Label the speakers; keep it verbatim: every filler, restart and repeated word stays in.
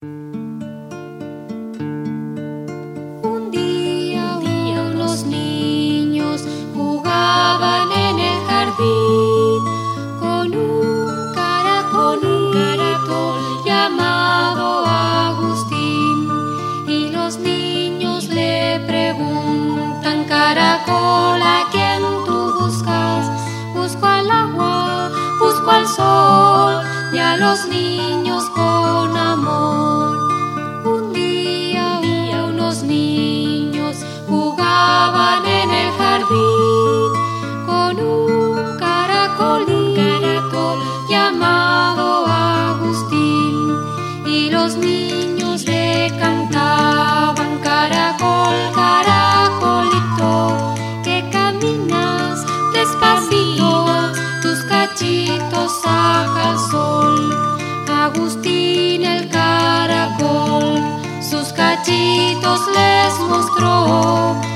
Speaker 1: Un día, unos niños jugaban en el jardín con un caracol, un caracol llamado Agustín. Y los niños le preguntan: caracol, ¿a quién tú buscas? Busco al agua, busco al sol y a los niños con amor. Un día, unos niños jugaban en el jardín con un caracol, un caracol llamado Agustín. Y los niños le cantaban: caracol, caracolito, que caminas despacito, tus cachitos saca el sol. Agustín el caracol sus cachitos les mostró